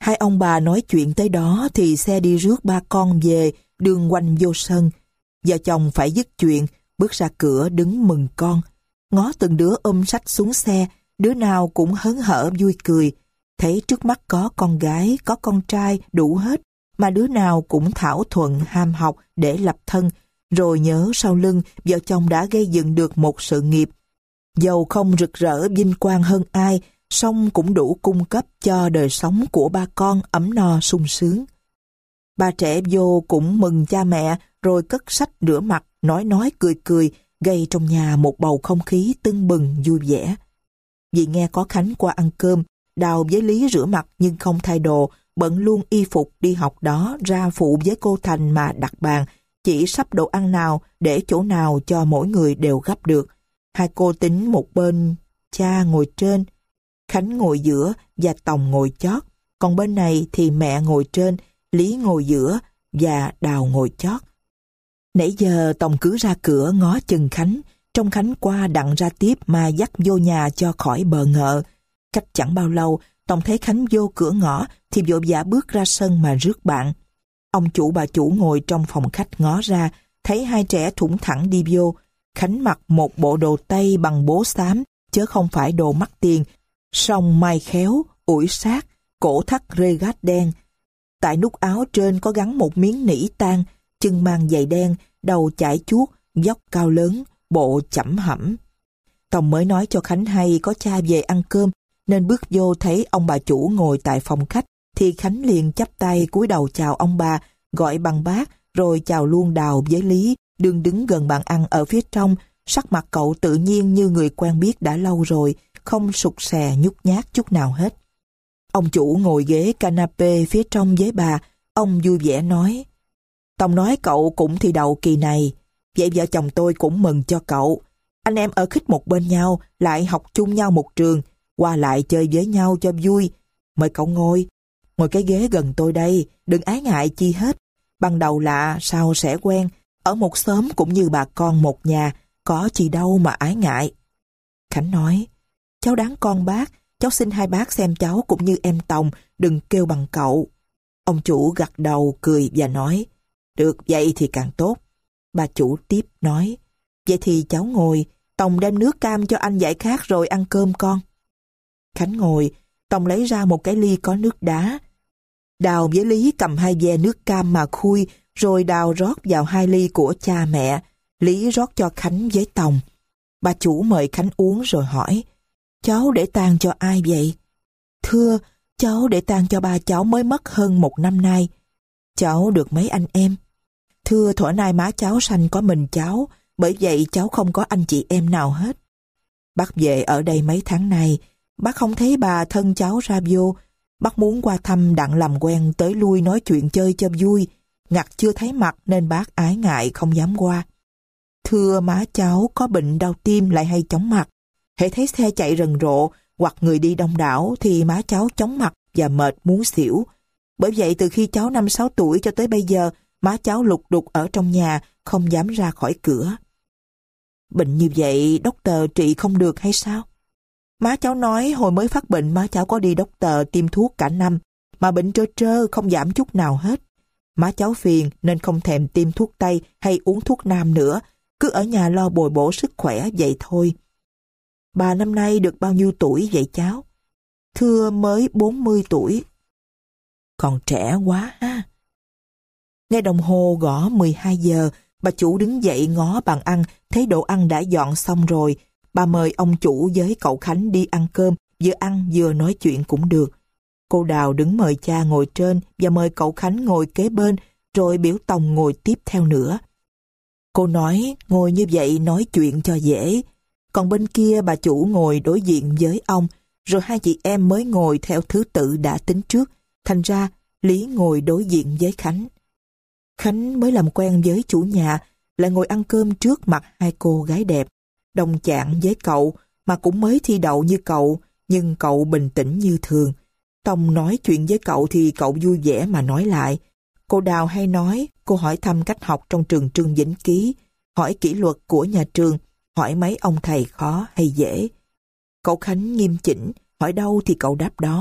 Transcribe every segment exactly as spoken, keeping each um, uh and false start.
Hai ông bà nói chuyện tới đó thì xe đi rước ba con về, đường quanh vô sân. Vợ chồng phải dứt chuyện, bước ra cửa đứng mừng con. Ngó từng đứa ôm sách xuống xe, đứa nào cũng hớn hở vui cười. Thấy trước mắt có con gái, có con trai, đủ hết, mà đứa nào cũng thảo thuận ham học để lập thân, rồi nhớ sau lưng vợ chồng đã gây dựng được một sự nghiệp. Dầu không rực rỡ vinh quang hơn ai, song cũng đủ cung cấp cho đời sống của ba con ấm no sung sướng. Ba trẻ vô cũng mừng cha mẹ, rồi cất sách rửa mặt, nói nói cười cười, gây trong nhà một bầu không khí tưng bừng vui vẻ. Vì nghe có Khánh qua ăn cơm, Đào với Lý rửa mặt nhưng không thay đồ, bận luôn y phục đi học đó ra phụ với cô Thành mà đặt bàn, chỉ sắp đồ ăn nào để chỗ nào cho mỗi người đều gấp được. Hai cô tính một bên cha ngồi trên, Khánh ngồi giữa và Tòng ngồi chót, còn bên này thì mẹ ngồi trên, Lý ngồi giữa và Đào ngồi chót. Nãy giờ Tòng cứ ra cửa ngó chừng Khánh, trông Khánh qua đặng ra tiếp mà dắt vô nhà cho khỏi bờ ngợ. Cách chẳng bao lâu, Tòng thấy Khánh vô cửa ngõ thì vội vã bước ra sân mà rước bạn. Ông chủ bà chủ ngồi trong phòng khách ngó ra, thấy hai trẻ thủng thẳng đi vô. Khánh mặc một bộ đồ tây bằng bố xám, chứ không phải đồ mắc tiền, song may khéo, ủi sát, cổ thắt rê gát đen. Tại nút áo trên có gắn một miếng nỉ tang, chân mang giày đen, đầu chải chuốt, vóc cao lớn, bộ chẩm hẩm. Tòng mới nói cho Khánh hay có cha về ăn cơm, nên bước vô thấy ông bà chủ ngồi tại phòng khách, thì Khánh liền chắp tay cúi đầu chào ông bà, gọi bằng bác, rồi chào luôn Đào với Lý, đương đứng gần bàn ăn ở phía trong. Sắc mặt cậu tự nhiên như người quen biết đã lâu rồi, không sụt sè nhút nhát chút nào hết. Ông chủ ngồi ghế canapé phía trong với bà, ông vui vẻ nói: Tòng nói cậu cũng thi đậu kỳ này, vậy vợ chồng tôi cũng mừng cho cậu. Anh em ở khích một bên nhau, lại học chung nhau một trường, qua lại chơi với nhau cho vui. Mời cậu ngồi, ngồi cái ghế gần tôi đây, đừng ái ngại chi hết. Ban đầu lạ, sau sẽ quen, ở một xóm cũng như bà con một nhà, có chi đâu mà ái ngại. Khánh nói: Cháu đáng con bác, cháu xin hai bác xem cháu cũng như em Tòng, đừng kêu bằng cậu. Ông chủ gật đầu cười và nói: Được vậy thì càng tốt. Bà chủ tiếp nói: Vậy thì cháu ngồi, Tòng đem nước cam cho anh giải khát rồi ăn cơm con. Khánh ngồi, Tòng lấy ra một cái ly có nước đá. Đào với Lý cầm hai ve nước cam mà khui, rồi Đào rót vào hai ly của cha mẹ, Lý rót cho Khánh với Tòng. Bà chủ mời Khánh uống rồi hỏi: Cháu để tang cho ai vậy? Thưa, cháu để tang cho ba cháu mới mất hơn một năm nay. Cháu được mấy anh em? Thưa, thuở nay má cháu sanh có mình cháu, bởi vậy cháu không có anh chị em nào hết. Bác về ở đây mấy tháng nay, bác không thấy bà thân cháu ra vô. Bác muốn qua thăm đặng làm quen tới lui nói chuyện chơi cho vui. Ngặt chưa thấy mặt nên bác ái ngại không dám qua. Thưa, má cháu có bệnh đau tim lại hay chóng mặt. Hễ thấy xe chạy rần rộ hoặc người đi đông đảo thì má cháu chóng mặt và mệt muốn xỉu. Bởi vậy từ khi cháu năm sáu tuổi cho tới bây giờ, má cháu lục đục ở trong nhà, không dám ra khỏi cửa. Bệnh như vậy doctor trị không được hay sao? Má cháu nói hồi mới phát bệnh má cháu có đi doctor tiêm thuốc cả năm, mà bệnh trơ trơ không giảm chút nào hết. Má cháu phiền nên không thèm tiêm thuốc tây hay uống thuốc nam nữa, cứ ở nhà lo bồi bổ sức khỏe vậy thôi. Bà năm nay được bao nhiêu tuổi vậy cháu? Thưa, mới bốn mươi tuổi. Còn trẻ quá ha. Nghe đồng hồ gõ mười hai giờ, bà chủ đứng dậy ngó bàn ăn, thấy đồ ăn đã dọn xong rồi. Bà mời ông chủ với cậu Khánh đi ăn cơm, vừa ăn vừa nói chuyện cũng được. Cô Đào đứng mời cha ngồi trên và mời cậu Khánh ngồi kế bên, rồi biểu Tòng ngồi tiếp theo nữa. Cô nói ngồi như vậy nói chuyện cho dễ. Còn bên kia bà chủ ngồi đối diện với ông, rồi hai chị em mới ngồi theo thứ tự đã tính trước. Thành ra Lý ngồi đối diện với Khánh. Khánh mới làm quen với chủ nhà, lại ngồi ăn cơm trước mặt hai cô gái đẹp. Đồng chạng với cậu, mà cũng mới thi đậu như cậu, nhưng cậu bình tĩnh như thường. Tòng nói chuyện với cậu thì cậu vui vẻ mà nói lại. Cô Đào hay nói, cô hỏi thăm cách học trong trường Trương Vĩnh Ký, hỏi kỷ luật của nhà trường, hỏi mấy ông thầy khó hay dễ. Cậu Khánh nghiêm chỉnh, hỏi đâu thì cậu đáp đó,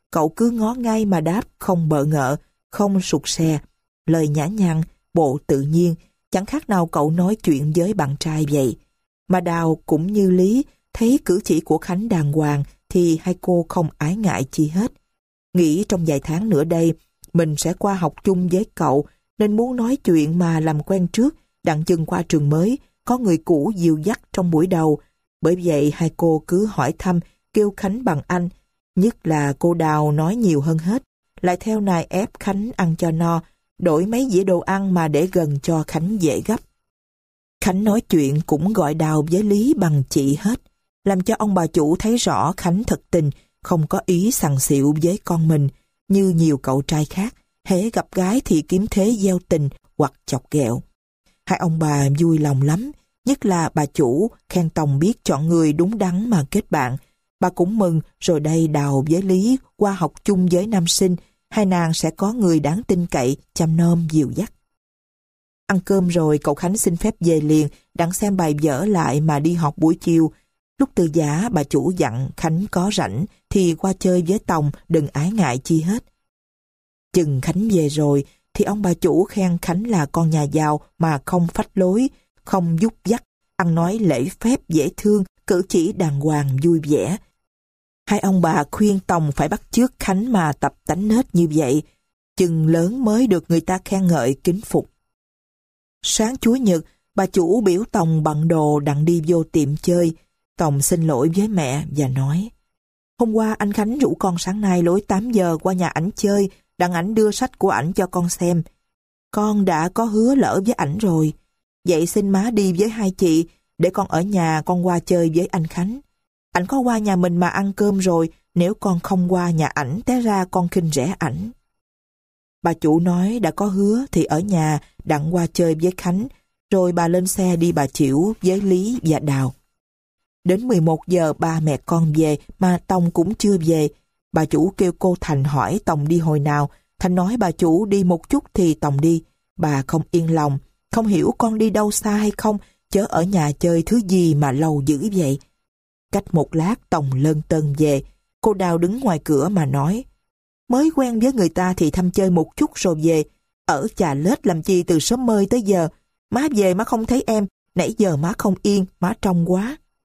cậu cứ ngó ngay mà đáp, không bợ ngợ, không sụt sè, lời nhã nhặn, bộ tự nhiên, chẳng khác nào cậu nói chuyện với bạn trai vậy. Mà Đào cũng như Lý, thấy cử chỉ của Khánh đàng hoàng thì hai cô không ái ngại chi hết. Nghĩ trong vài tháng nữa đây, mình sẽ qua học chung với cậu, nên muốn nói chuyện mà làm quen trước, đặng chừng qua trường mới, có người cũ dìu dắt trong buổi đầu. Bởi vậy hai cô cứ hỏi thăm, kêu Khánh bằng anh, nhất là cô Đào nói nhiều hơn hết, lại theo nài ép Khánh ăn cho no, đổi mấy dĩa đồ ăn mà để gần cho Khánh dễ gấp. Khánh nói chuyện cũng gọi Đào với Lý bằng chị hết, làm cho ông bà chủ thấy rõ Khánh thật tình, không có ý sằng xịu với con mình, như nhiều cậu trai khác, hễ gặp gái thì kiếm thế gieo tình hoặc chọc ghẹo. Hai ông bà vui lòng lắm, nhất là bà chủ khen Tòng biết chọn người đúng đắn mà kết bạn. Bà cũng mừng, rồi đây Đào với Lý qua học chung với nam sinh, hai nàng sẽ có người đáng tin cậy, chăm nom dìu dắt. Ăn cơm rồi cậu Khánh xin phép về liền, đặng xem bài vở lại mà đi học buổi chiều. Lúc từ giã bà chủ dặn Khánh có rảnh thì qua chơi với Tòng, đừng ái ngại chi hết. Chừng Khánh về rồi thì ông bà chủ khen Khánh là con nhà giàu mà không phách lối, không dúc dắt, ăn nói lễ phép dễ thương, cử chỉ đàng hoàng vui vẻ. Hai ông bà khuyên Tòng phải bắt chước Khánh mà tập tánh nết như vậy, chừng lớn mới được người ta khen ngợi kính phục. Sáng Chủ nhật, bà chủ biểu Tòng bận đồ đặng đi vô tiệm chơi. Tòng xin lỗi với mẹ và nói: hôm qua anh Khánh rủ con sáng nay lối tám giờ qua nhà ảnh chơi, đặng ảnh đưa sách của ảnh cho con xem. Con đã có hứa lỡ với ảnh rồi. Vậy xin má đi với hai chị, để con ở nhà con qua chơi với anh Khánh. Ảnh có qua nhà mình mà ăn cơm rồi, nếu con không qua nhà ảnh té ra con khinh rẻ ảnh. Bà chủ nói đã có hứa thì ở nhà đặng qua chơi với Khánh, rồi bà lên xe đi Bà Chiểu với Lý và Đào. Đến mười một giờ ba mẹ con về mà Tòng cũng chưa về. Bà chủ kêu cô Thành hỏi Tòng đi hồi nào. Thành nói bà chủ đi một chút thì Tòng đi. Bà không yên lòng, không hiểu con đi đâu xa hay không, chớ ở nhà chơi thứ gì mà lâu dữ vậy. Cách một lát Tòng lân tân về. Cô Đào đứng ngoài cửa mà nói: mới quen với người ta thì thăm chơi một chút rồi về. Ở chà lết làm chi từ sớm mơi tới giờ. Má về má không thấy em, nãy giờ má không yên, má trông quá.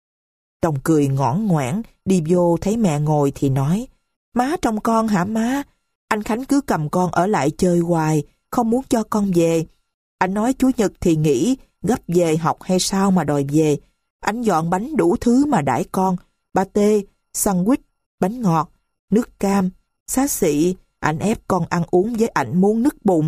Tòng cười ngõn ngoãn, đi vô thấy mẹ ngồi thì nói: má trông con hả má? Anh Khánh cứ cầm con ở lại chơi hoài, không muốn cho con về. Anh nói Chủ nhật thì nghỉ, gấp về học hay sao mà đòi về. Anh dọn bánh đủ thứ mà đãi con, pate, sandwich, bánh ngọt, nước cam, xá xị. Anh ép con ăn uống với ảnh muốn nứt bụng.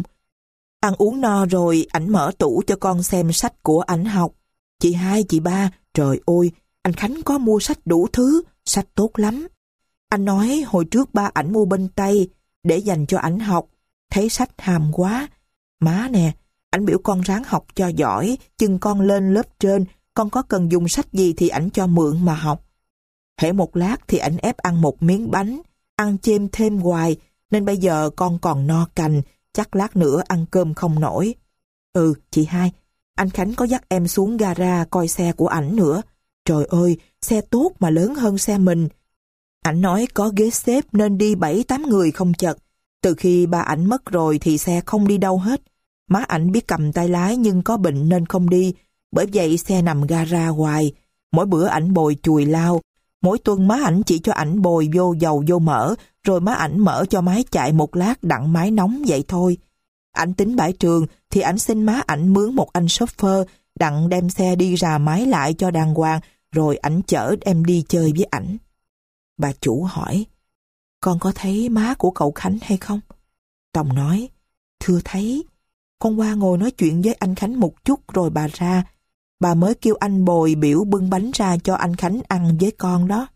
Ăn uống no rồi, ảnh mở tủ cho con xem sách của ảnh học. Chị hai, chị ba, trời ơi, anh Khánh có mua sách đủ thứ, sách tốt lắm. Anh nói hồi trước ba ảnh mua bên Tây để dành cho ảnh học, thấy sách hàm quá. Má nè, ảnh biểu con ráng học cho giỏi, chừng con lên lớp trên, con có cần dùng sách gì thì ảnh cho mượn mà học. Hễ một lát thì ảnh ép ăn một miếng bánh, ăn chêm thêm hoài, nên bây giờ con còn no cành, chắc lát nữa ăn cơm không nổi. Ừ, chị hai, anh Khánh có dắt em xuống gara coi xe của ảnh nữa. Trời ơi, xe tốt mà lớn hơn xe mình. Ảnh nói có ghế xếp nên đi bảy tám người không chật. Từ khi ba ảnh mất rồi thì xe không đi đâu hết. Má ảnh biết cầm tay lái nhưng có bệnh nên không đi. Bởi vậy xe nằm gara hoài. Mỗi bữa ảnh bồi chùi lao. Mỗi tuần má ảnh chỉ cho ảnh bồi vô dầu vô mỡ, rồi má ảnh mở cho máy chạy một lát đặng máy nóng vậy thôi. Ảnh tính bãi trường thì ảnh xin má ảnh mướn một anh chauffeur đặng đem xe đi rà máy lại cho đàng hoàng, rồi ảnh chở em đi chơi với ảnh. Bà chủ hỏi: con có thấy má của cậu Khánh hay không? Tòng nói: thưa thấy. Con qua ngồi nói chuyện với anh Khánh một chút rồi bà ra. Bà mới kêu anh bồi biểu bưng bánh ra cho anh Khánh ăn với con đó.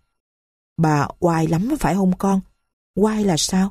Bà oai lắm phải không con? Oai là sao?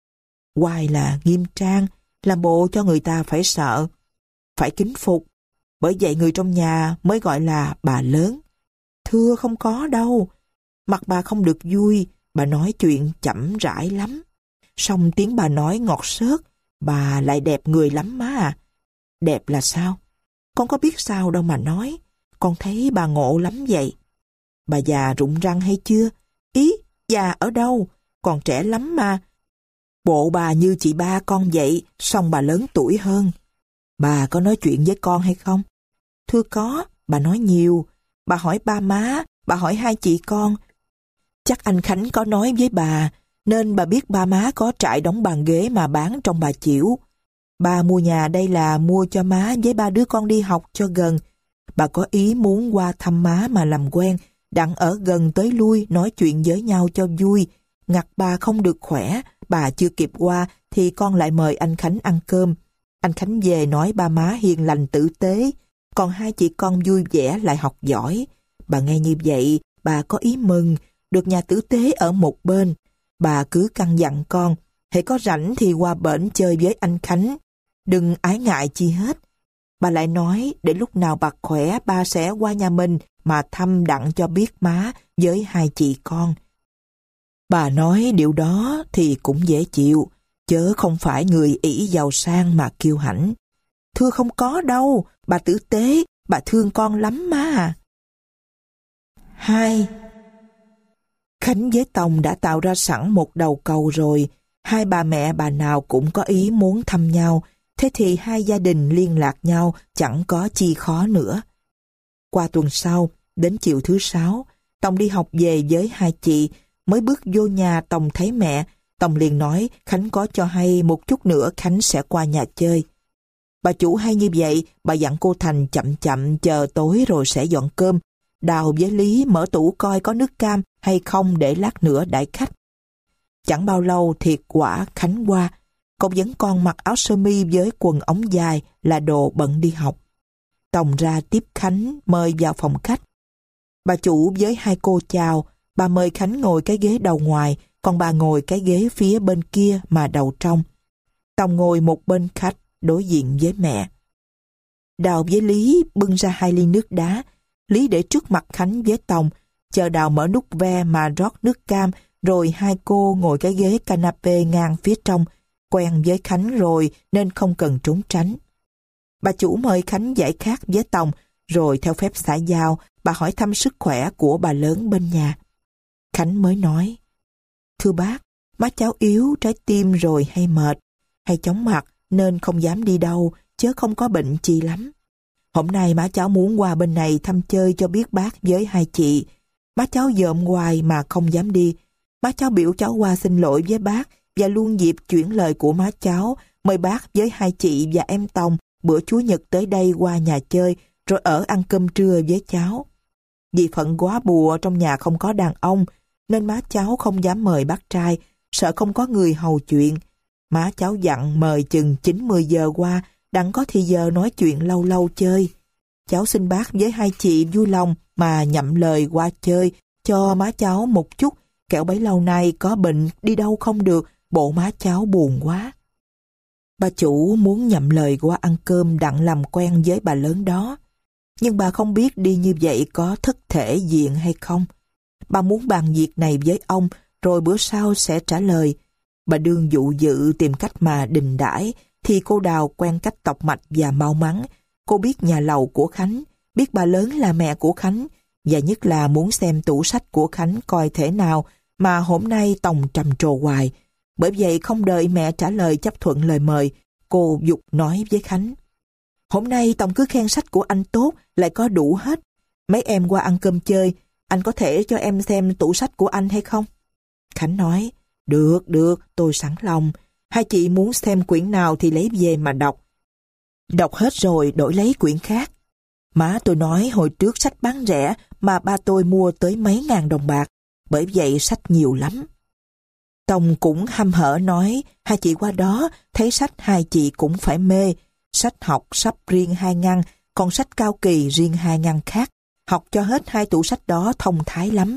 Oai là nghiêm trang, làm bộ cho người ta phải sợ, phải kính phục. Bởi vậy người trong nhà mới gọi là bà lớn. Thưa không có đâu. Mặt bà không được vui, bà nói chuyện chậm rãi lắm. Song tiếng bà nói ngọt xớt, bà lại đẹp người lắm má à. Đẹp là sao? Con có biết sao đâu mà nói. Con thấy bà ngộ lắm vậy. Bà già rụng răng hay chưa? Ý, già ở đâu? còn trẻ lắm mà. Bộ bà như chị ba con vậy, song bà lớn tuổi hơn. Bà có nói chuyện với con hay không? Thưa có, bà nói nhiều. Bà hỏi ba má, bà hỏi hai chị con. Chắc anh Khánh có nói với bà, nên bà biết ba má có trại đóng bàn ghế mà bán trong Bà Chiểu. Bà mua nhà đây là mua cho má với ba đứa con đi học cho gần. Bà có ý muốn qua thăm má mà làm quen, đặng ở gần tới lui nói chuyện với nhau cho vui. Ngặt bà không được khỏe, bà chưa kịp qua thì con lại mời anh Khánh ăn cơm. Anh Khánh về nói ba má hiền lành tử tế, còn hai chị con vui vẻ lại học giỏi. Bà nghe như vậy, bà có ý mừng, được nhà tử tế ở một bên. Bà cứ căn dặn con, hễ có rảnh thì qua bển chơi với anh Khánh. Đừng ái ngại chi hết. Bà lại nói, để lúc nào bà khỏe, ba sẽ qua nhà mình mà thăm đặng cho biết má với hai chị con. Bà nói điều đó thì cũng dễ chịu, chớ không phải người ỷ giàu sang mà kiêu hãnh. Thưa không có đâu, bà tử tế, bà thương con lắm mà. Hai. Khánh với Tòng đã tạo ra sẵn một đầu cầu rồi, hai bà mẹ bà nào cũng có ý muốn thăm nhau, thế thì hai gia đình liên lạc nhau chẳng có chi khó nữa. Qua tuần sau, đến chiều thứ sáu, Tòng đi học về với hai chị, mới bước vô nhà Tòng thấy mẹ, Tòng liền nói Khánh có cho hay một chút nữa Khánh sẽ qua nhà chơi. Bà chủ hay như vậy, bà dặn cô Thành chậm chậm chờ tối rồi sẽ dọn cơm. Đào với Lý mở tủ coi có nước cam hay không để lát nữa đãi khách. Chẳng bao lâu thiệt quả Khánh qua, cậu vẫn còn mặc áo sơ mi với quần ống dài là đồ bận đi học. Tòng ra tiếp Khánh mời vào phòng khách. Bà chủ với hai cô chào, bà mời Khánh ngồi cái ghế đầu ngoài, còn bà ngồi cái ghế phía bên kia mà đầu trong. Tòng ngồi một bên khách, đối diện với mẹ. Đào với Lý bưng ra hai ly nước đá. Lý để trước mặt Khánh với Tòng, chờ Đào mở nút ve mà rót nước cam, rồi hai cô ngồi cái ghế canapé ngang phía trong, quen với Khánh rồi nên không cần trốn tránh. Bà chủ mời Khánh giải khát với Tòng, rồi theo phép xã giao, bà hỏi thăm sức khỏe của bà lớn bên nhà. Khánh mới nói, thưa bác, má cháu yếu trái tim rồi hay mệt, hay chóng mặt nên không dám đi đâu, chớ không có bệnh chi lắm. Hôm nay má cháu muốn qua bên này thăm chơi cho biết bác với hai chị. Má cháu dợm hoài mà không dám đi. Má cháu biểu cháu qua xin lỗi với bác và luôn dịp chuyển lời của má cháu, mời bác với hai chị và em Tòng bữa Chủ nhật tới đây qua nhà chơi rồi ở ăn cơm trưa với cháu. Vì phận quá bùa trong nhà không có đàn ông nên má cháu không dám mời bác trai, sợ không có người hầu chuyện. Má cháu dặn mời chừng chín mười giờ qua, đặng có thì giờ nói chuyện lâu lâu chơi. Cháu xin bác với hai chị vui lòng mà nhậm lời qua chơi cho má cháu một chút, kẻo bấy lâu nay có bệnh đi đâu không được, bộ má cháu buồn quá. Bà chủ muốn nhậm lời qua ăn cơm đặng làm quen với bà lớn đó, nhưng bà không biết đi như vậy có thất thể diện hay không. Bà muốn bàn việc này với ông, rồi bữa sau sẽ trả lời. Bà đương dụ dự tìm cách mà đình đãi, thì cô Đào quen cách tọc mạch và mau mắn. Cô biết nhà lầu của Khánh, biết bà lớn là mẹ của Khánh, và nhất là muốn xem tủ sách của Khánh coi thể nào mà hôm nay Tòng trầm trồ hoài. Bởi vậy không đợi mẹ trả lời chấp thuận lời mời, cô giục nói với Khánh. Hôm nay Tòng cứ khen sách của anh tốt, lại có đủ hết. Mấy em qua ăn cơm chơi, anh có thể cho em xem tủ sách của anh hay không? Khánh nói, được, được, tôi sẵn lòng. Hai chị muốn xem quyển nào thì lấy về mà đọc. Đọc hết rồi đổi lấy quyển khác. Má tôi nói hồi trước sách bán rẻ mà ba tôi mua tới mấy ngàn đồng bạc, bởi vậy sách nhiều lắm. Tòng cũng hăm hở nói, hai chị qua đó thấy sách hai chị cũng phải mê. Sách học sắp riêng hai ngăn, còn sách cao kỳ riêng hai ngăn khác. Học cho hết hai tủ sách đó thông thái lắm.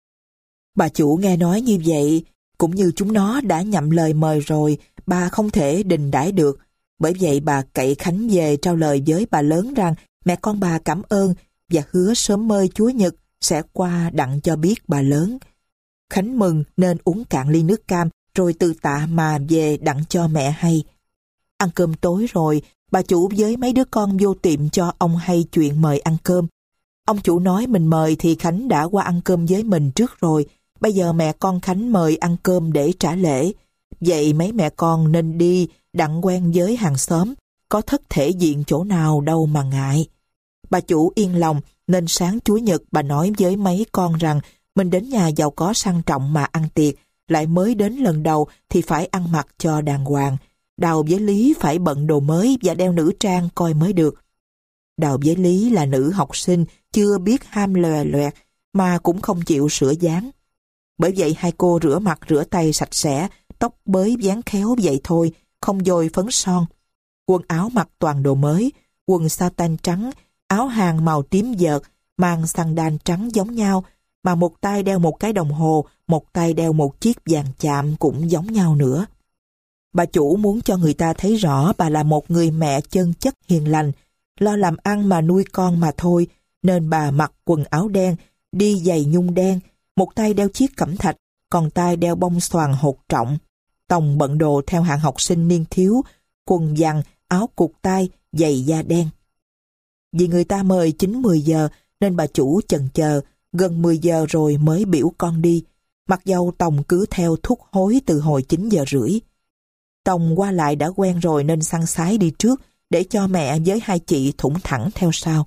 Bà chủ nghe nói như vậy, cũng như chúng nó đã nhậm lời mời rồi, bà không thể đình đãi được. Bởi vậy bà cậy Khánh về trao lời với bà lớn rằng mẹ con bà cảm ơn và hứa sớm mời Chúa Nhật sẽ qua đặng cho biết bà lớn. Khánh mừng nên uống cạn ly nước cam rồi từ tạ mà về đặng cho mẹ hay. Ăn cơm tối rồi, bà chủ với mấy đứa con vô tiệm cho ông hay chuyện mời ăn cơm. Ông chủ nói mình mời thì Khánh đã qua ăn cơm với mình trước rồi, bây giờ mẹ con Khánh mời ăn cơm để trả lễ. Vậy mấy mẹ con nên đi đặng quen với hàng xóm, có thất thể diện chỗ nào đâu mà ngại. Bà chủ yên lòng nên sáng Chủ nhật bà nói với mấy con rằng mình đến nhà giàu có sang trọng mà ăn tiệc, lại mới đến lần đầu thì phải ăn mặc cho đàng hoàng. Đào với Lý phải bận đồ mới và đeo nữ trang coi mới được. Đào với Lý là nữ học sinh chưa biết ham lòe loẹt mà cũng không chịu sửa dáng. Bởi vậy hai cô rửa mặt rửa tay sạch sẽ, tóc bới dáng khéo vậy thôi, không dồi phấn son. Quần áo mặc toàn đồ mới, quần sa-tan trắng, áo hàng màu tím vợt, mang sandal trắng giống nhau, mà một tay đeo một cái đồng hồ, một tay đeo một chiếc vàng chạm cũng giống nhau nữa. Bà chủ muốn cho người ta thấy rõ bà là một người mẹ chân chất hiền lành, lo làm ăn mà nuôi con mà thôi, nên bà mặc quần áo đen, đi giày nhung đen, một tay đeo chiếc cẩm thạch, còn tay đeo bông xoàn hột trọng. Tòng bận đồ theo hạng học sinh niên thiếu, quần vằn, áo cụt tay, giày da đen. Vì người ta mời chín mười giờ nên bà chủ chần chờ, gần mười giờ rồi mới biểu con đi. Mặc dầu Tòng cứ theo thúc hối từ hồi chín giờ rưỡi. Tòng qua lại đã quen rồi nên săn sái đi trước để cho mẹ với hai chị thủng thẳng theo sau.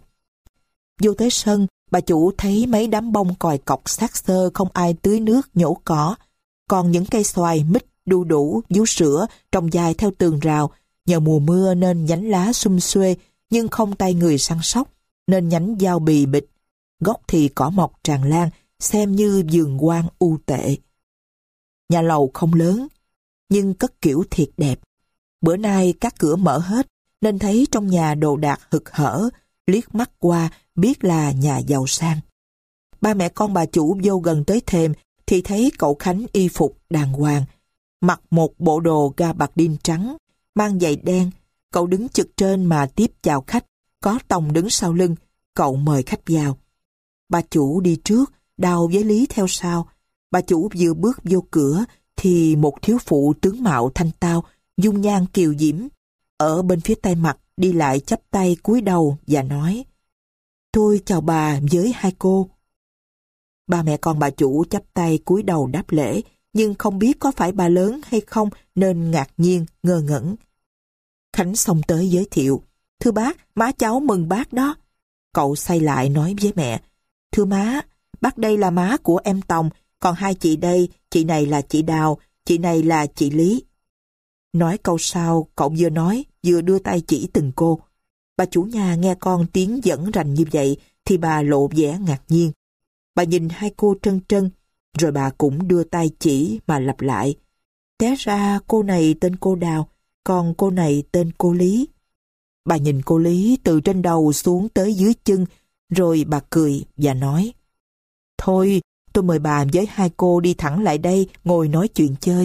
Vô tới sân, bà chủ thấy mấy đám bông còi cọc xác xơ không ai tưới nước nhổ cỏ. Còn những cây xoài, mít, đu đủ, vú sữa trồng dài theo tường rào. Nhờ mùa mưa nên nhánh lá sum xuê nhưng không tay người săn sóc, nên nhánh dao bì bịch. Gốc thì cỏ mọc tràn lan, xem như vườn quan u tệ. Nhà lầu không lớn, nhưng cất kiểu thiệt đẹp. Bữa nay các cửa mở hết, nên thấy trong nhà đồ đạc hực hở, liếc mắt qua biết là nhà giàu sang. Ba mẹ con bà chủ vô gần tới thềm thì thấy cậu Khánh y phục đàng hoàng, mặc một bộ đồ gabardine trắng, mang giày đen. Cậu đứng trực trên mà tiếp chào khách, có Tòng đứng sau lưng, cậu mời khách vào. Bà chủ đi trước, Đào với Lý theo sau. Bà chủ vừa bước vô cửa thì một thiếu phụ tướng mạo thanh tao, dung nhan kiều diễm, ở bên phía tay mặt đi lại chắp tay cúi đầu và nói: "Tôi chào bà với hai cô." Ba mẹ con bà chủ chắp tay cúi đầu đáp lễ, nhưng không biết có phải bà lớn hay không nên ngạc nhiên, ngơ ngẩn. Khánh xông tới giới thiệu: "Thưa bác, má cháu mừng bác đó." Cậu xoay lại nói với mẹ: "Thưa má, bác đây là má của em Tòng, còn hai chị đây, chị này là chị Đào, chị này là chị Lý." Nói câu sau, cậu vừa nói vừa đưa tay chỉ từng cô. Bà chủ nhà nghe con tiếng dẫn rành như vậy thì bà lộ vẻ ngạc nhiên. Bà nhìn hai cô trân trân, rồi bà cũng đưa tay chỉ mà lặp lại: "Té ra cô này tên cô Đào, còn cô này tên cô Lý." Bà nhìn cô Lý từ trên đầu xuống tới dưới chân, rồi bà cười và nói: "Thôi, tôi mời bà với hai cô đi thẳng lại đây ngồi nói chuyện chơi."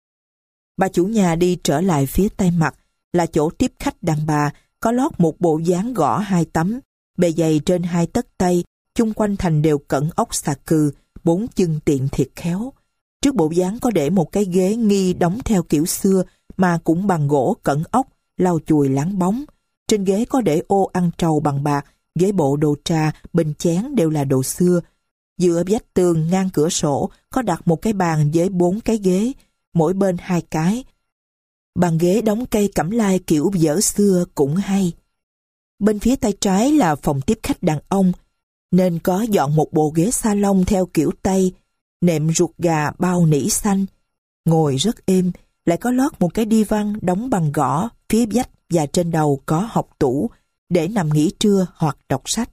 Bà chủ nhà đi trở lại phía tay mặt, là chỗ tiếp khách đàn bà, có lót một bộ dáng gõ hai tấm, bề dày trên hai tấc tay, chung quanh thành đều cẩn ốc xà cừ, bốn chân tiện thiệt khéo. Trước bộ dáng có để một cái ghế nghi đóng theo kiểu xưa mà cũng bằng gỗ cẩn ốc, lau chùi láng bóng. Trên ghế có để ô ăn trầu bằng bạc, với bộ đồ trà, bình chén đều là đồ xưa. Giữa vách tường ngang cửa sổ có đặt một cái bàn với bốn cái ghế, mỗi bên hai cái. Bàn ghế đóng cây cẩm lai kiểu dở xưa cũng hay. Bên phía tay trái là phòng tiếp khách đàn ông, nên có dọn một bộ ghế salon theo kiểu Tây, nệm ruột gà bao nỉ xanh. Ngồi rất êm, lại có lót một cái đi văn đóng bằng gõ, phía vách và trên đầu có học tủ, để nằm nghỉ trưa hoặc đọc sách.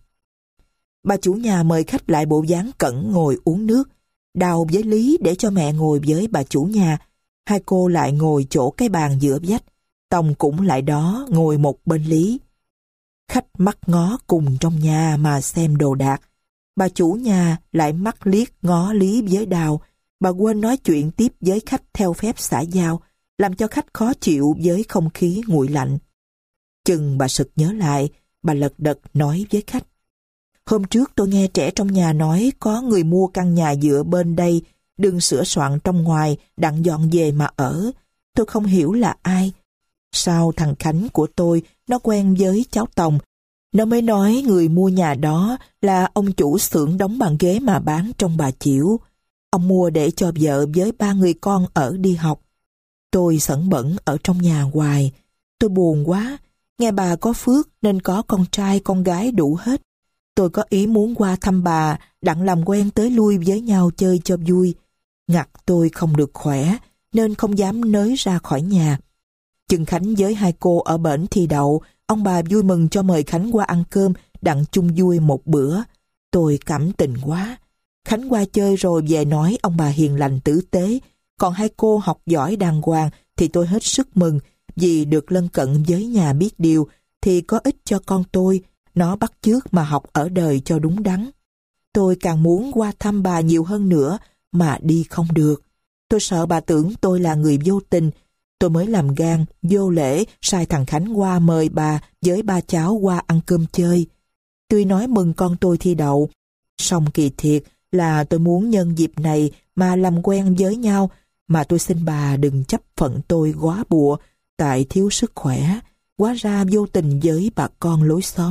Bà chủ nhà mời khách lại bộ dáng cẩn ngồi uống nước. Đào với Lý để cho mẹ ngồi với bà chủ nhà. Hai cô lại ngồi chỗ cái bàn giữa vách. Tòng cũng lại đó ngồi một bên Lý. Khách mắt ngó cùng trong nhà mà xem đồ đạc. Bà chủ nhà lại mắt liếc ngó Lý với Đào. Bà quên nói chuyện tiếp với khách theo phép xã giao, làm cho khách khó chịu với không khí nguội lạnh. Chừng bà sực nhớ lại, bà lật đật nói với khách: "Hôm trước tôi nghe trẻ trong nhà nói có người mua căn nhà dựa bên đây, đừng sửa soạn trong ngoài, đặng dọn về mà ở. Tôi không hiểu là ai. Sao thằng Khánh của tôi nó quen với cháu Tòng. Nó mới nói người mua nhà đó là ông chủ xưởng đóng bàn ghế mà bán trong Bà Chiểu. Ông mua để cho vợ với ba người con ở đi học. Tôi sẩn bẩn ở trong nhà hoài. Tôi buồn quá. Nghe bà có phước nên có con trai con gái đủ hết. Tôi có ý muốn qua thăm bà, đặng làm quen tới lui với nhau chơi cho vui. Ngặt tôi không được khỏe, nên không dám nới ra khỏi nhà. Chừng Khánh với hai cô ở bển thi đậu, ông bà vui mừng cho mời Khánh qua ăn cơm, đặng chung vui một bữa. Tôi cảm tình quá. Khánh qua chơi rồi về nói ông bà hiền lành tử tế, còn hai cô học giỏi đàng hoàng thì tôi hết sức mừng, vì được lân cận với nhà biết điều thì có ích cho con tôi, nó bắt chước mà học ở đời cho đúng đắn. Tôi càng muốn qua thăm bà nhiều hơn nữa mà đi không được. Tôi sợ bà tưởng tôi là người vô tình. Tôi mới làm gan, vô lễ, sai thằng Khánh qua mời bà với ba cháu qua ăn cơm chơi. Tuy nói mừng con tôi thi đậu, song kỳ thiệt là tôi muốn nhân dịp này mà làm quen với nhau, mà tôi xin bà đừng chấp phận tôi góa bụa, tại thiếu sức khỏe, hóa ra vô tình với bà con lối xóm.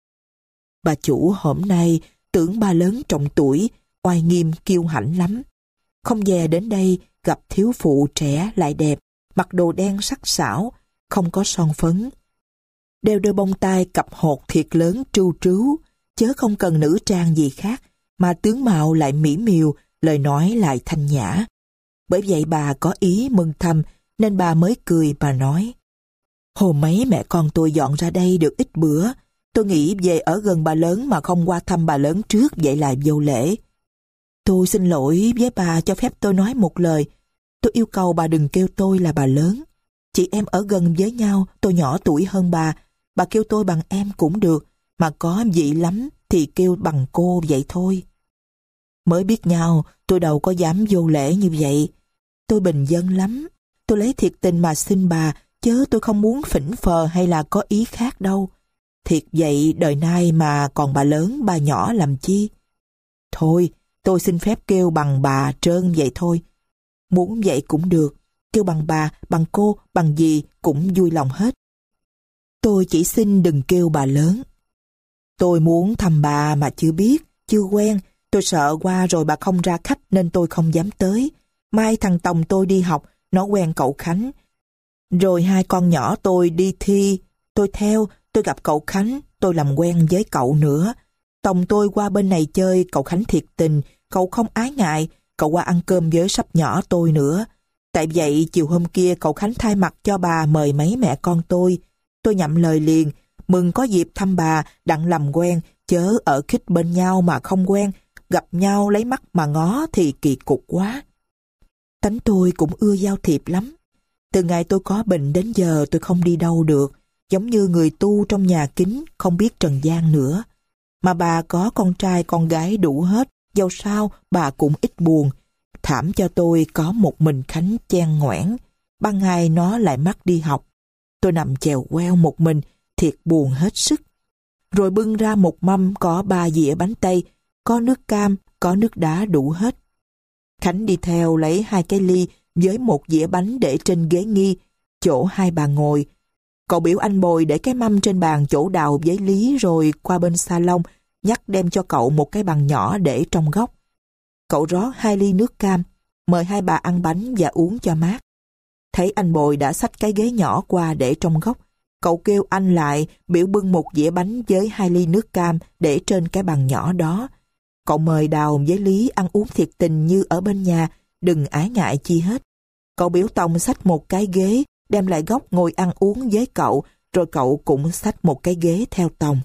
Bà chủ hôm nay tưởng bà lớn trọng tuổi, oai nghiêm kiêu hãnh lắm. Không dè đến đây gặp thiếu phụ trẻ lại đẹp, mặc đồ đen sắc sảo, không có son phấn. Đeo đôi bông tai cặp hột thiệt lớn trưu trứu, chớ không cần nữ trang gì khác, mà tướng mạo lại mỹ miều, lời nói lại thanh nhã. Bởi vậy bà có ý mừng thầm, nên bà mới cười bà nói: Hôm mấy mẹ con tôi dọn ra đây được ít bữa, tôi nghĩ về ở gần bà lớn mà không qua thăm bà lớn trước, vậy là vô lễ. Tôi xin lỗi với bà, cho phép tôi nói một lời. Tôi yêu cầu bà đừng kêu tôi là bà lớn. Chị em ở gần với nhau, tôi nhỏ tuổi hơn bà, bà kêu tôi bằng em cũng được, mà có vị lắm thì kêu bằng cô vậy thôi. Mới biết nhau, tôi đâu có dám vô lễ như vậy. Tôi bình dân lắm, tôi lấy thiệt tình mà xin bà, chớ tôi không muốn phỉnh phờ hay là có ý khác đâu. Thiệt vậy đời nay mà còn bà lớn bà nhỏ làm chi. Thôi, tôi xin phép kêu bằng bà trơn vậy thôi. Muốn vậy cũng được, kêu bằng bà, bằng cô, bằng gì cũng vui lòng hết. Tôi chỉ xin đừng kêu bà lớn. Tôi muốn thăm bà mà chưa biết, chưa quen. Tôi sợ qua rồi bà không ra khách nên tôi không dám tới. Mai thằng Tòng tôi đi học, nó quen cậu Khánh. Rồi hai con nhỏ tôi đi thi, tôi theo, tôi gặp cậu Khánh, tôi làm quen với cậu nữa. Tòng tôi qua bên này chơi, cậu Khánh thiệt tình, cậu không ái ngại, cậu qua ăn cơm với sắp nhỏ tôi nữa. Tại vậy chiều hôm kia cậu Khánh thay mặt cho bà mời mấy mẹ con tôi. Tôi nhậm lời liền, mừng có dịp thăm bà, đặng làm quen, chớ ở khích bên nhau mà không quen, gặp nhau lấy mắt mà ngó thì kỳ cục quá. Tánh tôi cũng ưa giao thiệp lắm. Từ ngày tôi có bệnh đến giờ tôi không đi đâu được, giống như người tu trong nhà kính, không biết trần gian nữa. Mà bà có con trai con gái đủ hết, dẫu sao bà cũng ít buồn. Thảm cho tôi có một mình Khánh chen ngoẻn, ban ngày nó lại mắc đi học. Tôi nằm chèo queo một mình, thiệt buồn hết sức. Rồi bưng ra một mâm có ba dĩa bánh tây, có nước cam, có nước đá đủ hết. Khánh đi theo lấy hai cái ly với một dĩa bánh để trên ghế nghi, chỗ hai bà ngồi. Cậu biểu anh Bồi để cái mâm trên bàn chỗ Đào với Lý, rồi qua bên salon, nhắc đem cho cậu một cái bàn nhỏ để trong góc. Cậu rót hai ly nước cam, mời hai bà ăn bánh và uống cho mát. Thấy anh Bồi đã xách cái ghế nhỏ qua để trong góc, cậu kêu anh lại biểu bưng một dĩa bánh với hai ly nước cam để trên cái bàn nhỏ đó. Cậu mời Đào với Lý ăn uống thiệt tình như ở bên nhà, đừng ái ngại chi hết. Cậu biểu Tòng xách một cái ghế, đem lại góc ngồi ăn uống với cậu, rồi cậu cũng xách một cái ghế theo Tòng.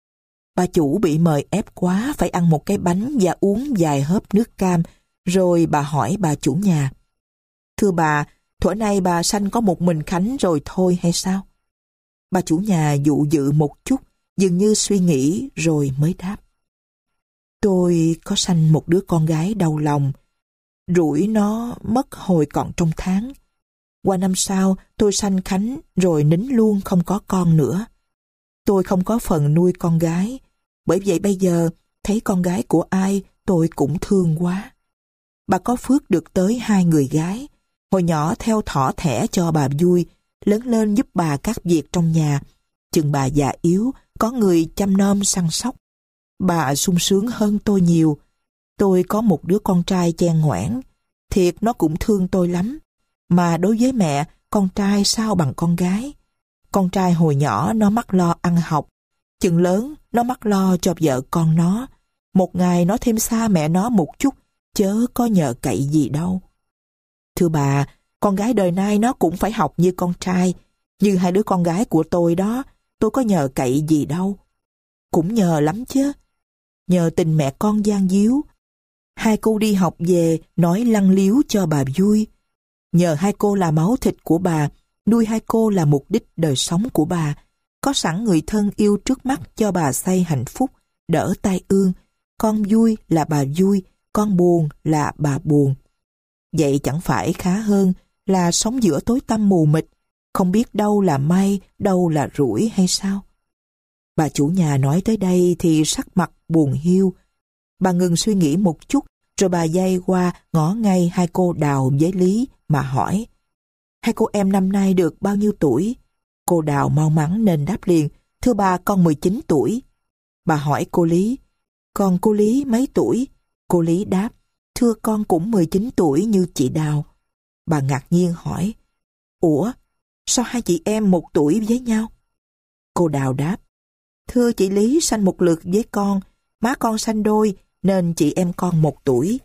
Bà chủ bị mời ép quá, phải ăn một cái bánh và uống vài hớp nước cam, rồi bà hỏi bà chủ nhà: Thưa bà, thuở nay bà sanh có một mình Khánh rồi thôi hay sao? Bà chủ nhà dụ dự một chút, dường như suy nghĩ rồi mới đáp: Tôi có sanh một đứa con gái đau lòng, rủi nó mất hồi còn trong tháng. Qua năm sau tôi sanh Khánh rồi nín luôn không có con nữa. Tôi không có phần nuôi con gái, bởi vậy bây giờ thấy con gái của ai tôi cũng thương quá. Bà có phước được tới hai người gái, hồi nhỏ theo thỏ thẻ cho bà vui, lớn lên giúp bà các việc trong nhà. Chừng bà già yếu, có người chăm nom săn sóc. Bà sung sướng hơn tôi nhiều. Tôi có một đứa con trai chen ngoãn, thiệt nó cũng thương tôi lắm. Mà đối với mẹ, con trai sao bằng con gái. Con trai hồi nhỏ nó mắc lo ăn học, chừng lớn nó mắc lo cho vợ con nó. Một ngày nó thêm xa mẹ nó một chút, chớ có nhờ cậy gì đâu. Thưa bà, con gái đời nay nó cũng phải học như con trai, như hai đứa con gái của tôi đó, tôi có nhờ cậy gì đâu. Cũng nhờ lắm chứ, nhờ tình mẹ con gian díu. Hai cô đi học về nói lăng liếu cho bà vui. Nhờ hai cô là máu thịt của bà, nuôi hai cô là mục đích đời sống của bà. Có sẵn người thân yêu trước mắt cho bà xây hạnh phúc, đỡ tai ương. Con vui là bà vui, con buồn là bà buồn. Vậy chẳng phải khá hơn là sống giữa tối tăm mù mịt, không biết đâu là may, đâu là rủi hay sao? Bà chủ nhà nói tới đây thì sắc mặt buồn hiu. Bà ngừng suy nghĩ một chút, rồi bà day qua ngó ngay hai cô Đào với Lý mà hỏi: hai cô em năm nay được bao nhiêu tuổi? Cô Đào mau mắn nên đáp liền: thưa bà, con mười chín tuổi. Bà hỏi cô Lý: còn cô Lý mấy tuổi? Cô Lý đáp: thưa con cũng mười chín tuổi như chị Đào. Bà ngạc nhiên hỏi: ủa, sao hai chị em một tuổi với nhau? Cô Đào đáp: thưa chị Lý sanh một lượt với con, má con sanh đôi nên chị em con một tuổi.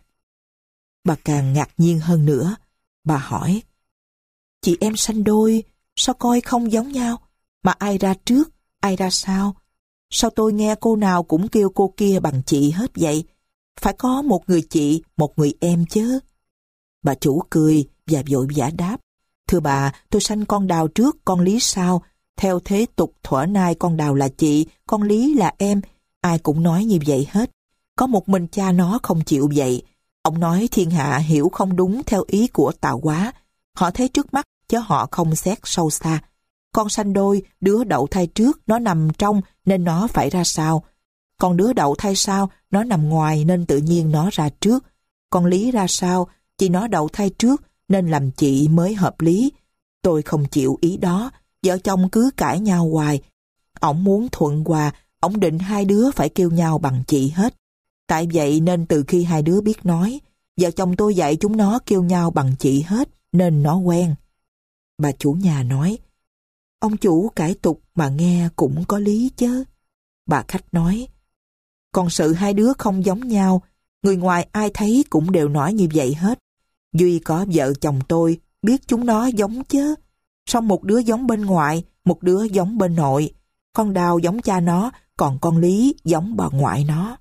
Bà càng ngạc nhiên hơn nữa. Bà hỏi: chị em sanh đôi, sao coi không giống nhau? Mà ai ra trước, ai ra sau? Sao tôi nghe cô nào cũng kêu cô kia bằng chị hết vậy? Phải có một người chị, một người em chứ. Bà chủ cười và vội vã đáp: thưa bà, tôi sanh con Đào trước, con Lý sau. Theo thế tục thuở nay con Đào là chị, con Lý là em. Ai cũng nói như vậy hết. Có một mình cha nó không chịu vậy. Ông nói thiên hạ hiểu không đúng theo ý của tạo hóa. Họ thấy trước mắt chứ họ không xét sâu xa. Con sanh đôi, đứa đậu thai trước, nó nằm trong nên nó phải ra sau. Còn đứa đậu thai sau, nó nằm ngoài nên tự nhiên nó ra trước. Con Lý ra sau, chị nó đậu thai trước nên làm chị mới hợp lý. Tôi không chịu ý đó, vợ chồng cứ cãi nhau hoài. Ổng muốn thuận hòa, ổng định hai đứa phải kêu nhau bằng chị hết. Tại vậy nên từ khi hai đứa biết nói, vợ chồng tôi dạy chúng nó kêu nhau bằng chị hết, nên nó quen. Bà chủ nhà nói: ông chủ cải tục mà nghe cũng có lý chứ. Bà khách nói: còn sự hai đứa không giống nhau, người ngoài ai thấy cũng đều nói như vậy hết. Duy có vợ chồng tôi biết chúng nó giống chứ. Song một đứa giống bên ngoại, một đứa giống bên nội. Con Đào giống cha nó, còn con Lý giống bà ngoại nó.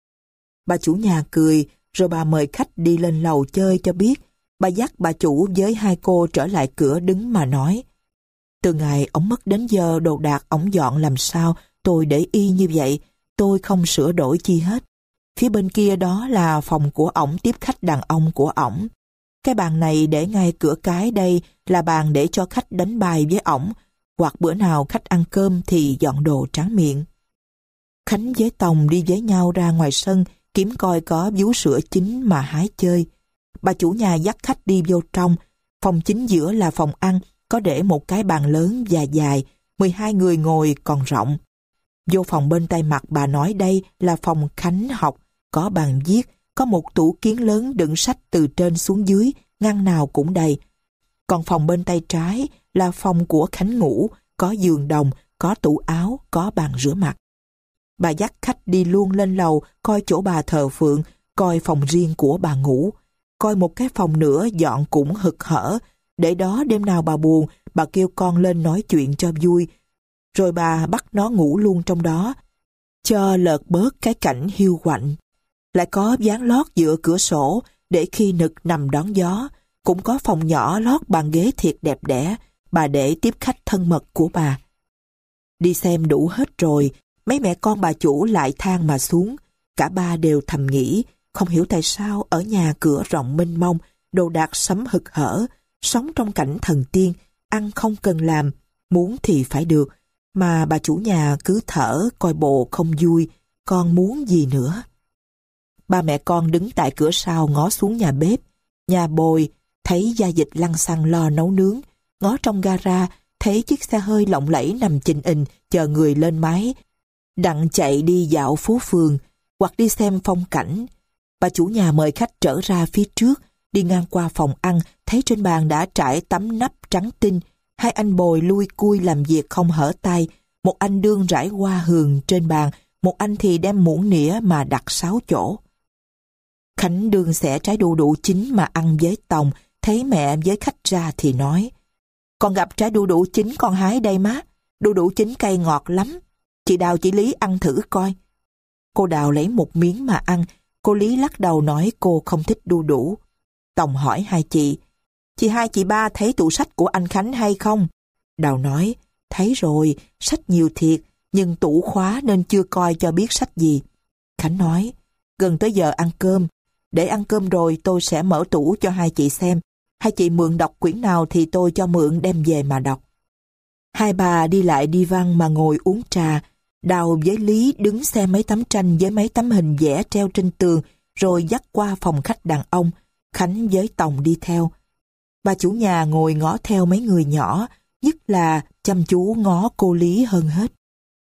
Bà chủ nhà cười, rồi bà mời khách đi lên lầu chơi cho biết. Bà dắt bà chủ với hai cô trở lại cửa đứng mà nói: từ ngày ổng mất đến giờ đồ đạc ổng dọn làm sao tôi để y như vậy, tôi không sửa đổi chi hết. Phía bên kia đó là phòng của ổng tiếp khách đàn ông của ổng. Cái bàn này để ngay cửa cái đây là bàn để cho khách đánh bài với ổng, hoặc bữa nào khách ăn cơm thì dọn đồ tráng miệng. Khánh với Tòng đi với nhau ra ngoài sân kiếm coi có vú sữa chín mà hái chơi. Bà chủ nhà dắt khách đi vô trong. Phòng chính giữa là phòng ăn, có để một cái bàn lớn và dài, mười hai người ngồi còn rộng. Vô phòng bên tay mặt bà nói đây là phòng Khánh học, có bàn viết, có một tủ kiến lớn đựng sách từ trên xuống dưới, ngăn nào cũng đầy. Còn phòng bên tay trái là phòng của Khánh ngủ, có giường đồng, có tủ áo, có bàn rửa mặt. Bà dắt khách đi luôn lên lầu, coi chỗ bà thờ phượng, coi phòng riêng của bà ngủ, coi một cái phòng nữa dọn cũng hực hở, để đó đêm nào bà buồn, bà kêu con lên nói chuyện cho vui, rồi bà bắt nó ngủ luôn trong đó, cho lợt bớt cái cảnh hiu quạnh. Lại có ván lót giữa cửa sổ, để khi nực nằm đón gió, cũng có phòng nhỏ lót bàn ghế thiệt đẹp đẽ, bà để tiếp khách thân mật của bà. Đi xem đủ hết rồi, mấy mẹ con bà chủ lại thang mà xuống, cả ba đều thầm nghĩ, không hiểu tại sao ở nhà cửa rộng mênh mông, đồ đạc sắm hực hở, sống trong cảnh thần tiên, ăn không cần làm, muốn thì phải được, mà bà chủ nhà cứ thở coi bộ không vui, con muốn gì nữa. Ba mẹ con đứng tại cửa sau ngó xuống nhà bếp, nhà Bồi thấy gia dịch lăng xăng lo nấu nướng, ngó trong gara thấy chiếc xe hơi lộng lẫy nằm chình ình chờ người lên máy, đặng chạy đi dạo phố phường hoặc đi xem phong cảnh. Bà chủ nhà mời khách trở ra phía trước, đi ngang qua phòng ăn, thấy trên bàn đã trải tấm nắp trắng tinh. Hai anh bồi lui cui làm việc không hở tay. Một anh đương rải hoa hường trên bàn, một anh thì đem muỗng nĩa mà đặt sáu chỗ. Khánh đương xẻ trái đu đủ chín mà ăn với Tòng, thấy mẹ với khách ra thì nói: "Con gặp trái đu đủ chín con hái đây má, đu đủ chín cay ngọt lắm. Chị Đào chị Lý ăn thử coi." Cô Đào lấy một miếng mà ăn, cô Lý lắc đầu nói cô không thích đu đủ. Tòng hỏi hai chị: "Chị hai chị ba thấy tủ sách của anh Khánh hay không?" Đào nói: "Thấy rồi, sách nhiều thiệt, nhưng tủ khóa nên chưa coi cho biết sách gì." Khánh nói: "Gần tới giờ ăn cơm, để ăn cơm rồi tôi sẽ mở tủ cho hai chị xem. Hai chị mượn đọc quyển nào thì tôi cho mượn đem về mà đọc." Hai bà đi lại đi văn mà ngồi uống trà. Đào với Lý đứng xem mấy tấm tranh với mấy tấm hình vẽ treo trên tường, rồi dắt qua phòng khách đàn ông. Khánh với Tòng đi theo. Bà chủ nhà ngồi ngó theo mấy người nhỏ, nhất là chăm chú ngó cô Lý hơn hết.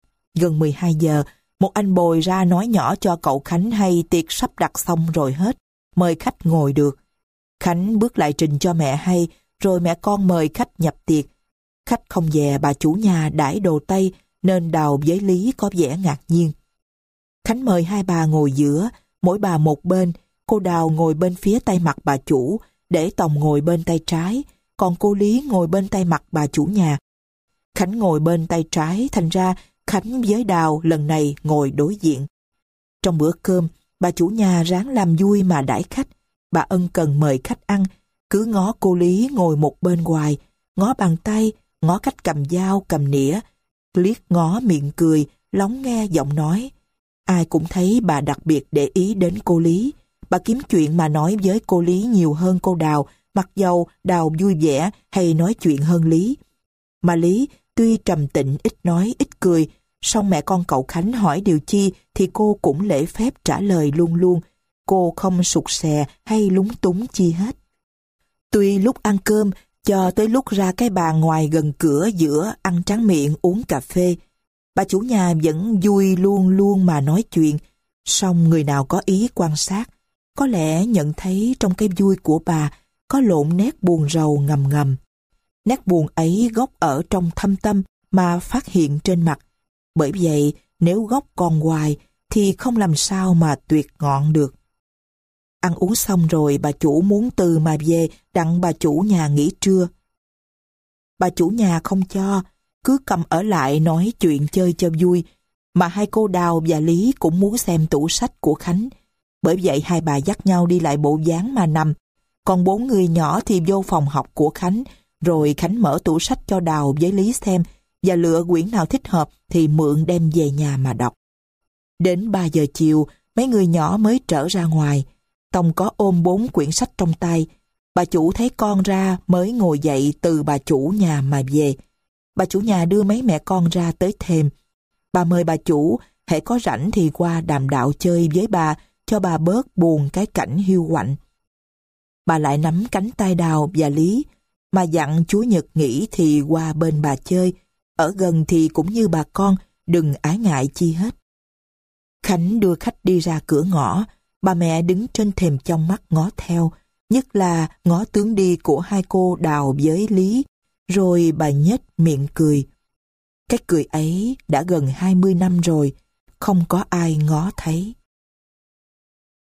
Gần mười hai giờ, một anh bồi ra nói nhỏ cho cậu Khánh hay tiệc sắp đặt xong rồi hết, mời khách ngồi được. Khánh bước lại trình cho mẹ hay, rồi mẹ con mời khách nhập tiệc. Khách không dè bà chủ nhà đãi đồ Tây, nên Đào với Lý có vẻ ngạc nhiên. Khánh mời hai bà ngồi giữa, mỗi bà một bên. Cô Đào ngồi bên phía tay mặt bà chủ, để Tòng ngồi bên tay trái, còn cô Lý ngồi bên tay mặt bà chủ nhà. Khánh ngồi bên tay trái, thành ra Khánh với Đào lần này ngồi đối diện. Trong bữa cơm, bà chủ nhà ráng làm vui mà đãi khách. Bà ân cần mời khách ăn, cứ ngó cô Lý ngồi một bên hoài, ngó bàn tay, ngó cách cầm dao, cầm nĩa, liếc ngó miệng cười, lóng nghe giọng nói. Ai cũng thấy bà đặc biệt để ý đến cô Lý. Bà kiếm chuyện mà nói với cô Lý nhiều hơn cô Đào, mặc dầu Đào vui vẻ hay nói chuyện hơn Lý. Mà Lý tuy trầm tĩnh, ít nói, ít cười, song mẹ con cậu Khánh hỏi điều chi thì cô cũng lễ phép trả lời luôn luôn. Cô không sụt sè hay lúng túng chi hết. Tuy lúc ăn cơm, cho tới lúc ra cái bàn ngoài gần cửa giữa ăn tráng miệng uống cà phê, bà chủ nhà vẫn vui luôn luôn mà nói chuyện. Song người nào có ý quan sát, có lẽ nhận thấy trong cái vui của bà có lộn nét buồn rầu ngầm ngầm. Nét buồn ấy gốc ở trong thâm tâm mà phát hiện trên mặt. Bởi vậy, nếu gốc còn hoài thì không làm sao mà tuyệt ngọn được. Ăn uống xong rồi bà chủ muốn từ mà về đặng bà chủ nhà nghỉ trưa. Bà chủ nhà không cho, cứ cầm ở lại nói chuyện chơi cho vui, mà hai cô Đào và Lý cũng muốn xem tủ sách của Khánh. Bởi vậy hai bà dắt nhau đi lại bộ dáng mà nằm, còn bốn người nhỏ thì vô phòng học của Khánh, rồi Khánh mở tủ sách cho Đào với Lý xem và lựa quyển nào thích hợp thì mượn đem về nhà mà đọc. Đến ba giờ chiều, mấy người nhỏ mới trở ra ngoài. Tòng có ôm bốn quyển sách trong tay. Bà chủ thấy con ra mới ngồi dậy từ bà chủ nhà mà về. Bà chủ nhà đưa mấy mẹ con ra tới thềm. Bà mời bà chủ, hễ có rảnh thì qua đàm đạo chơi với bà, cho bà bớt buồn cái cảnh hiu quạnh. Bà lại nắm cánh tay Đào và Lý, mà dặn chú Nhật nghỉ thì qua bên bà chơi, ở gần thì cũng như bà con, đừng ái ngại chi hết. Khánh đưa khách đi ra cửa ngõ, bà mẹ đứng trên thềm trong mắt ngó theo, nhất là ngó tướng đi của hai cô Đào với Lý, rồi bà nhếch miệng cười. Cái cười ấy đã gần hai mươi năm rồi, không có ai ngó thấy.